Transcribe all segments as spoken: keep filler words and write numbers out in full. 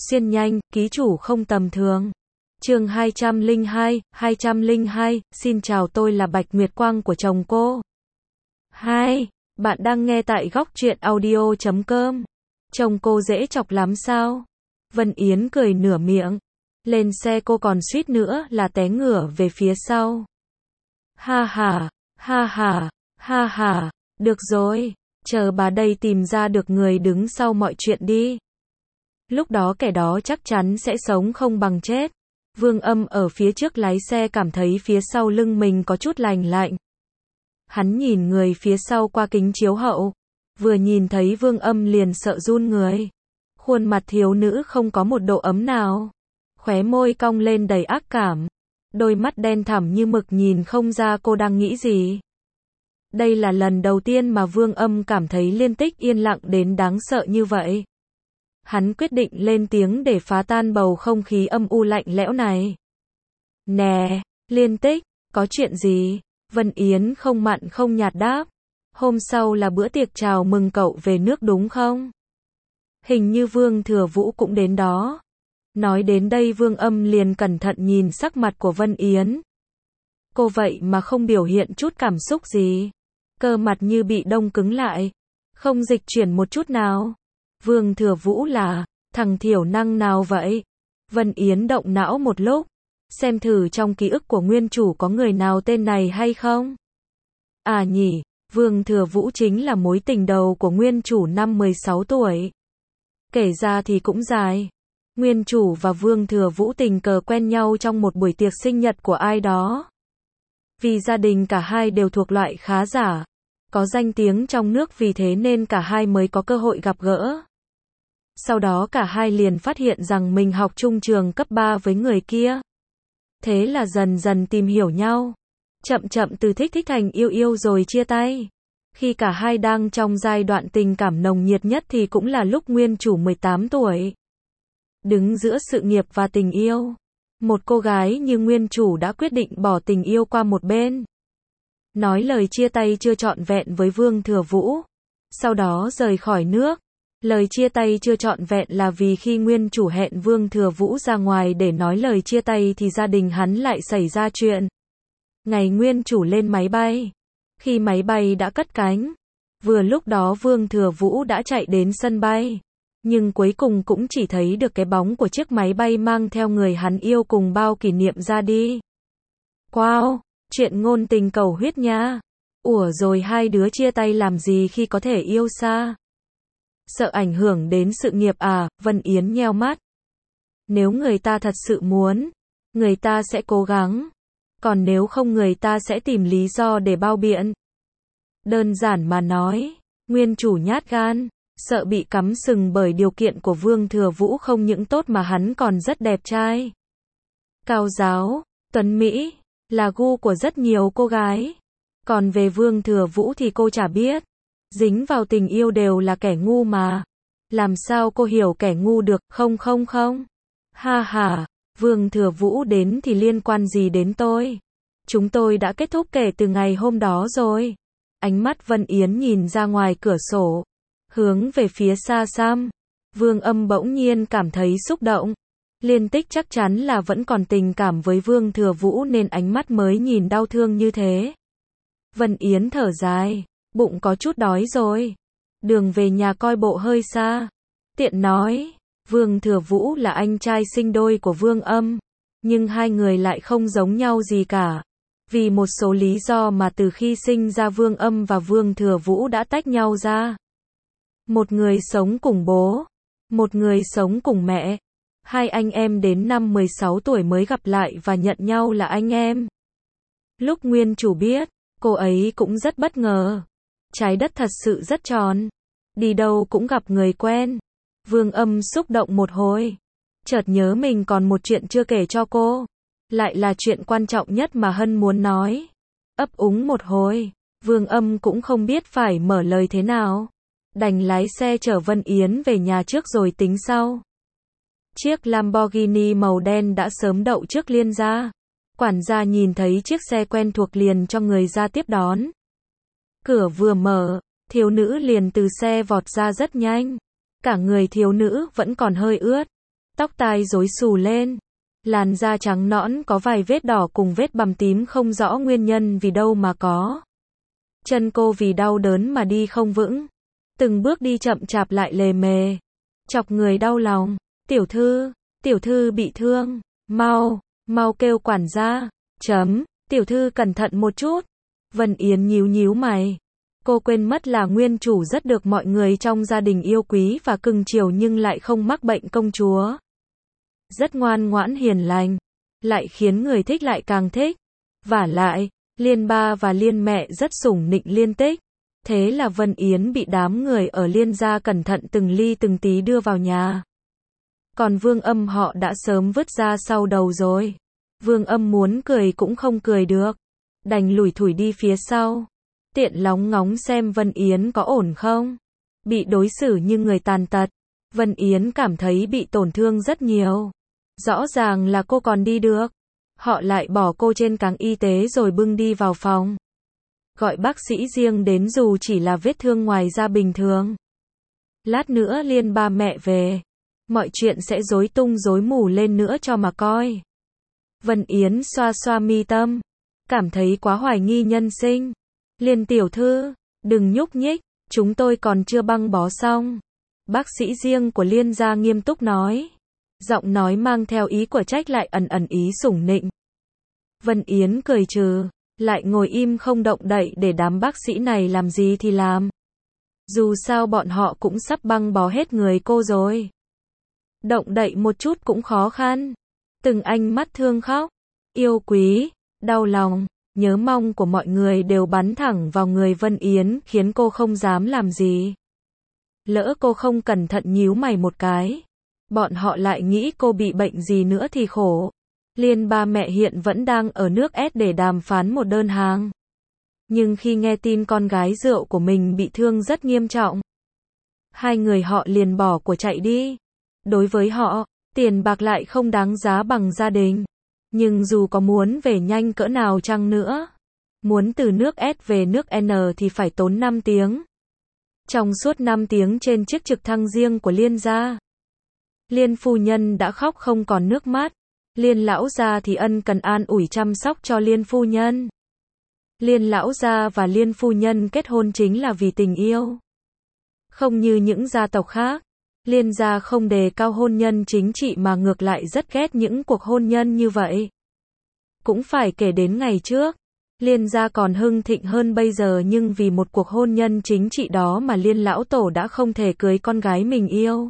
xuyên nhanh, ký chủ không tầm thường. Chương hai trăm lẻ hai, hai trăm lẻ hai, xin chào tôi là Bạch Nguyệt Quang của chồng cô. Hai, bạn đang nghe tại góc truyện audio chấm com. Chồng cô dễ chọc lắm sao? Vân Yến cười nửa miệng. Lên xe cô còn suýt nữa là té ngửa về phía sau. Ha ha, ha ha, ha ha, được rồi, chờ bà đây tìm ra được người đứng sau mọi chuyện đi. Lúc đó kẻ đó chắc chắn sẽ sống không bằng chết. Vương Âm ở phía trước lái xe cảm thấy phía sau lưng mình có chút lành lạnh. Hắn nhìn người phía sau qua kính chiếu hậu. Vừa nhìn thấy Vương Âm liền sợ run người. Khuôn mặt thiếu nữ không có một độ ấm nào. Khóe môi cong lên đầy ác cảm. Đôi mắt đen thẳm như mực nhìn không ra cô đang nghĩ gì. Đây là lần đầu tiên mà Vương Âm cảm thấy Liên Tích yên lặng đến đáng sợ như vậy. Hắn quyết định lên tiếng để phá tan bầu không khí âm u lạnh lẽo này. Nè, Liên Tích, có chuyện gì? Vân Yến không mặn không nhạt đáp. Hôm sau là bữa tiệc chào mừng cậu về nước đúng không? Hình như Vương Thừa Vũ cũng đến đó. Nói đến đây Vương Âm liền cẩn thận nhìn sắc mặt của Vân Yến. Cô vậy mà không biểu hiện chút cảm xúc gì. Cơ mặt như bị đông cứng lại. Không dịch chuyển một chút nào. Vương Thừa Vũ là thằng thiểu năng nào vậy? Vân Yến động não một lúc. Xem thử trong ký ức của nguyên chủ có người nào tên này hay không? À nhỉ, Vương Thừa Vũ chính là mối tình đầu của nguyên chủ năm mười sáu tuổi. Kể ra thì cũng dài. Nguyên chủ và Vương Thừa Vũ tình cờ quen nhau trong một buổi tiệc sinh nhật của ai đó. Vì gia đình cả hai đều thuộc loại khá giả, có danh tiếng trong nước vì thế nên cả hai mới có cơ hội gặp gỡ. Sau đó cả hai liền phát hiện rằng mình học chung trường cấp ba với người kia. Thế là dần dần tìm hiểu nhau. Chậm chậm từ thích thích thành yêu yêu rồi chia tay. Khi cả hai đang trong giai đoạn tình cảm nồng nhiệt nhất thì cũng là lúc nguyên chủ mười tám tuổi. Đứng giữa sự nghiệp và tình yêu. Một cô gái như nguyên chủ đã quyết định bỏ tình yêu qua một bên. Nói lời chia tay chưa trọn vẹn với Vương Thừa Vũ. Sau đó rời khỏi nước. Lời chia tay chưa trọn vẹn là vì khi nguyên chủ hẹn Vương Thừa Vũ ra ngoài để nói lời chia tay thì gia đình hắn lại xảy ra chuyện. Ngày nguyên chủ lên máy bay. Khi máy bay đã cất cánh. Vừa lúc đó Vương Thừa Vũ đã chạy đến sân bay. Nhưng cuối cùng cũng chỉ thấy được cái bóng của chiếc máy bay mang theo người hắn yêu cùng bao kỷ niệm ra đi. Wow, chuyện ngôn tình cầu huyết nha. Ủa rồi hai đứa chia tay làm gì khi có thể yêu xa? Sợ ảnh hưởng đến sự nghiệp à? Vân Yến nheo mắt. Nếu người ta thật sự muốn, người ta sẽ cố gắng. Còn nếu không người ta sẽ tìm lý do để bao biện. Đơn giản mà nói, nguyên chủ nhát gan, sợ bị cắm sừng bởi điều kiện của Vương Thừa Vũ không những tốt mà hắn còn rất đẹp trai. Cao giáo, tuấn Mỹ, là gu của rất nhiều cô gái. Còn về Vương Thừa Vũ thì cô chả biết. Dính vào tình yêu đều là kẻ ngu mà. Làm sao cô hiểu kẻ ngu được, không không không. Ha ha, Vương Thừa Vũ đến thì liên quan gì đến tôi. Chúng tôi đã kết thúc kể từ ngày hôm đó rồi. Ánh mắt Vân Yến nhìn ra ngoài cửa sổ. Hướng về phía xa xăm. Vương Âm bỗng nhiên cảm thấy xúc động. Liên Tích chắc chắn là vẫn còn tình cảm với Vương Thừa Vũ nên ánh mắt mới nhìn đau thương như thế. Vân Yến thở dài. Bụng có chút đói rồi. Đường về nhà coi bộ hơi xa. Tiện nói, Vương Thừa Vũ là anh trai sinh đôi của Vương Âm. Nhưng hai người lại không giống nhau gì cả. Vì một số lý do mà từ khi sinh ra Vương Âm và Vương Thừa Vũ đã tách nhau ra. Một người sống cùng bố. Một người sống cùng mẹ. Hai anh em đến năm mười sáu tuổi mới gặp lại và nhận nhau là anh em. Lúc nguyên chủ biết, cô ấy cũng rất bất ngờ. Trái đất thật sự rất tròn. Đi đâu cũng gặp người quen. Vương Âm xúc động một hồi. Chợt nhớ mình còn một chuyện chưa kể cho cô. Lại là chuyện quan trọng nhất mà Hân muốn nói. Ấp úng một hồi. Vương Âm cũng không biết phải mở lời thế nào. Đành lái xe chở Vân Yến về nhà trước rồi tính sau. Chiếc Lamborghini màu đen đã sớm đậu trước Liên gia. Quản gia nhìn thấy chiếc xe quen thuộc liền cho người ra tiếp đón. Cửa vừa mở, thiếu nữ liền từ xe vọt ra rất nhanh. Cả người thiếu nữ vẫn còn hơi ướt. tóc tai rối xù lên. Làn da trắng nõn có vài vết đỏ cùng vết bầm tím không rõ nguyên nhân vì đâu mà có. Chân cô vì đau đớn mà đi không vững. Từng bước đi chậm chạp lại lề mề. Chọc người đau lòng. Tiểu thư, tiểu thư bị thương. Mau, mau kêu quản gia. Chấm, tiểu thư cẩn thận một chút. Vân Yến nhíu nhíu mày. Cô quên mất là nguyên chủ rất được mọi người trong gia đình yêu quý và cưng chiều nhưng lại không mắc bệnh công chúa. Rất ngoan ngoãn hiền lành. Lại khiến người thích lại càng thích. Vả lại, Liên ba và Liên mẹ rất sủng nịnh Liên Tích. Thế là Vân Yến bị đám người ở Liên gia cẩn thận từng ly từng tí đưa vào nhà. Còn Vương Âm họ đã sớm vứt ra sau đầu rồi. Vương Âm muốn cười cũng không cười được. Đành lủi thủi đi phía sau. Tiện lóng ngóng xem Vân Yến có ổn không. Bị đối xử như người tàn tật. Vân Yến cảm thấy bị tổn thương rất nhiều. Rõ ràng là cô còn đi được. Họ lại bỏ cô trên cáng y tế rồi bưng đi vào phòng. Gọi bác sĩ riêng đến dù chỉ là vết thương ngoài da bình thường. Lát nữa Liên ba mẹ về. Mọi chuyện sẽ rối tung rối mù lên nữa cho mà coi. Vân Yến xoa xoa mi tâm. Cảm thấy quá hoài nghi nhân sinh. Liên tiểu thư, đừng nhúc nhích, chúng tôi còn chưa băng bó xong. Bác sĩ riêng của Liên gia nghiêm túc nói. Giọng nói mang theo ý của trách lại ẩn ẩn ý sủng nịnh. Vân Yến cười trừ, lại ngồi im không động đậy để đám bác sĩ này làm gì thì làm. Dù sao bọn họ cũng sắp băng bó hết người cô rồi. Động đậy một chút cũng khó khăn. Từng ánh mắt thương khóc, yêu quý, đau lòng, nhớ mong của mọi người đều bắn thẳng vào người Vân Yến khiến cô không dám làm gì. Lỡ cô không cẩn thận nhíu mày một cái. Bọn họ lại nghĩ cô bị bệnh gì nữa thì khổ. Liên ba mẹ hiện vẫn đang ở nước ét để đàm phán một đơn hàng. Nhưng khi nghe tin con gái rượu của mình bị thương rất nghiêm trọng, hai người họ liền bỏ của chạy đi. Đối với họ, tiền bạc lại không đáng giá bằng gia đình. Nhưng dù có muốn về nhanh cỡ nào chăng nữa, muốn từ nước S về nước N thì phải tốn năm tiếng. Trong suốt năm tiếng trên chiếc trực thăng riêng của Liên gia, Liên phu nhân đã khóc không còn nước mắt. Liên lão gia thì ân cần an ủi chăm sóc cho Liên phu nhân. Liên lão gia và Liên phu nhân kết hôn chính là vì tình yêu. Không như những gia tộc khác, Liên gia không đề cao hôn nhân chính trị mà ngược lại rất ghét những cuộc hôn nhân như vậy. Cũng phải kể đến ngày trước, Liên gia còn hưng thịnh hơn bây giờ nhưng vì một cuộc hôn nhân chính trị đó mà Liên lão tổ đã không thể cưới con gái mình yêu.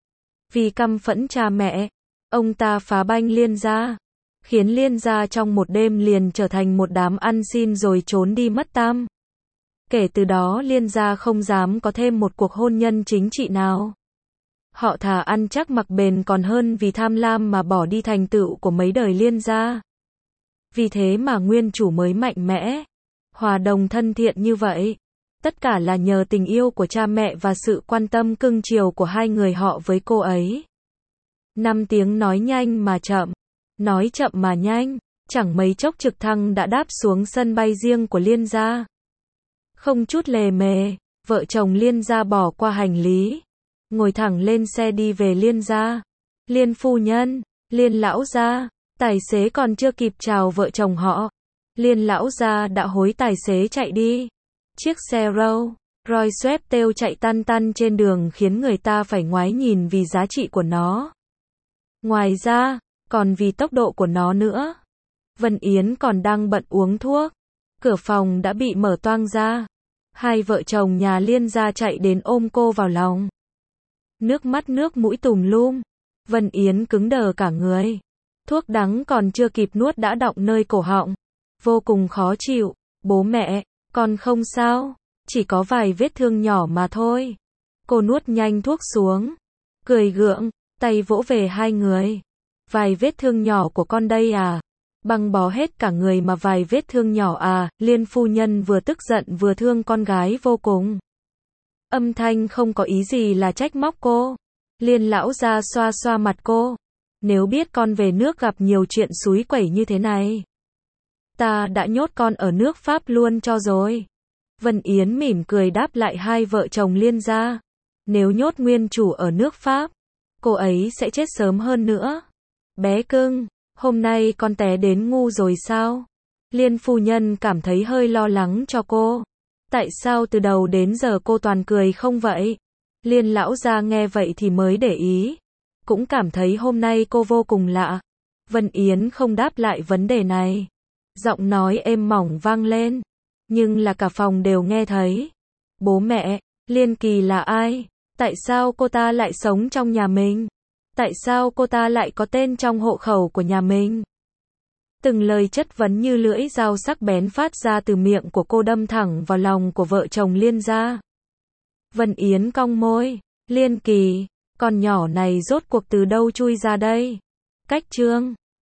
Vì căm phẫn cha mẹ, ông ta phá banh Liên gia, khiến Liên gia trong một đêm liền trở thành một đám ăn xin rồi trốn đi mất tăm. Kể từ đó Liên gia không dám có thêm một cuộc hôn nhân chính trị nào. Họ thà ăn chắc mặc bền còn hơn vì tham lam mà bỏ đi thành tựu của mấy đời Liên gia. Vì thế mà nguyên chủ mới mạnh mẽ, hòa đồng thân thiện như vậy. Tất cả là nhờ tình yêu của cha mẹ và sự quan tâm cưng chiều của hai người họ với cô ấy. Năm tiếng nói nhanh mà chậm, nói chậm mà nhanh, chẳng mấy chốc trực thăng đã đáp xuống sân bay riêng của Liên gia. Không chút lề mề, vợ chồng Liên gia bỏ qua hành lý, ngồi thẳng lên xe đi về Liên gia. Liên phu nhân, Liên lão gia, tài xế còn chưa kịp chào vợ chồng họ, Liên lão gia đã hối tài xế chạy đi. Chiếc xe Rolls Royce Sweptail chạy tăn tăn trên đường khiến người ta phải ngoái nhìn vì giá trị của nó. Ngoài ra, còn vì tốc độ của nó nữa. Vân Yến còn đang bận uống thuốc. Cửa phòng đã bị mở toang ra. Hai vợ chồng nhà Liên gia chạy đến ôm cô vào lòng. Nước mắt nước mũi tùm lum. Vân Yến cứng đờ cả người. Thuốc đắng còn chưa kịp nuốt đã đọng nơi cổ họng. Vô cùng khó chịu. Bố mẹ, con không sao. Chỉ có vài vết thương nhỏ mà thôi. Cô nuốt nhanh thuốc xuống. Cười gượng, tay vỗ về hai người. Vài vết thương nhỏ của con đây à? Băng bó hết cả người mà vài vết thương nhỏ à? Liên phu nhân vừa tức giận vừa thương con gái vô cùng. Âm thanh không có ý gì là trách móc cô. Liên lão gia xoa xoa mặt cô. Nếu biết con về nước gặp nhiều chuyện xúi quẩy như thế này, ta đã nhốt con ở nước Pháp luôn cho rồi. Vân Yến mỉm cười đáp lại hai vợ chồng Liên gia. Nếu nhốt nguyên chủ ở nước Pháp, cô ấy sẽ chết sớm hơn nữa. Bé cưng, hôm nay con té đến ngu rồi sao? Liên phu nhân cảm thấy hơi lo lắng cho cô. Tại sao từ đầu đến giờ cô toàn cười không vậy? Liên lão gia nghe vậy thì mới để ý. Cũng cảm thấy hôm nay cô vô cùng lạ. Vân Yến không đáp lại vấn đề này. Giọng nói êm mỏng vang lên. Nhưng là cả phòng đều nghe thấy. Bố mẹ, Liên Kỳ là ai? Tại sao cô ta lại sống trong nhà mình? Tại sao cô ta lại có tên trong hộ khẩu của nhà mình? Từng lời chất vấn như lưỡi dao sắc bén phát ra từ miệng của cô đâm thẳng vào lòng của vợ chồng Liên gia. Vân Yến cong môi. Liên Kỳ, con nhỏ này rốt cuộc từ đâu chui ra đây? Cách chương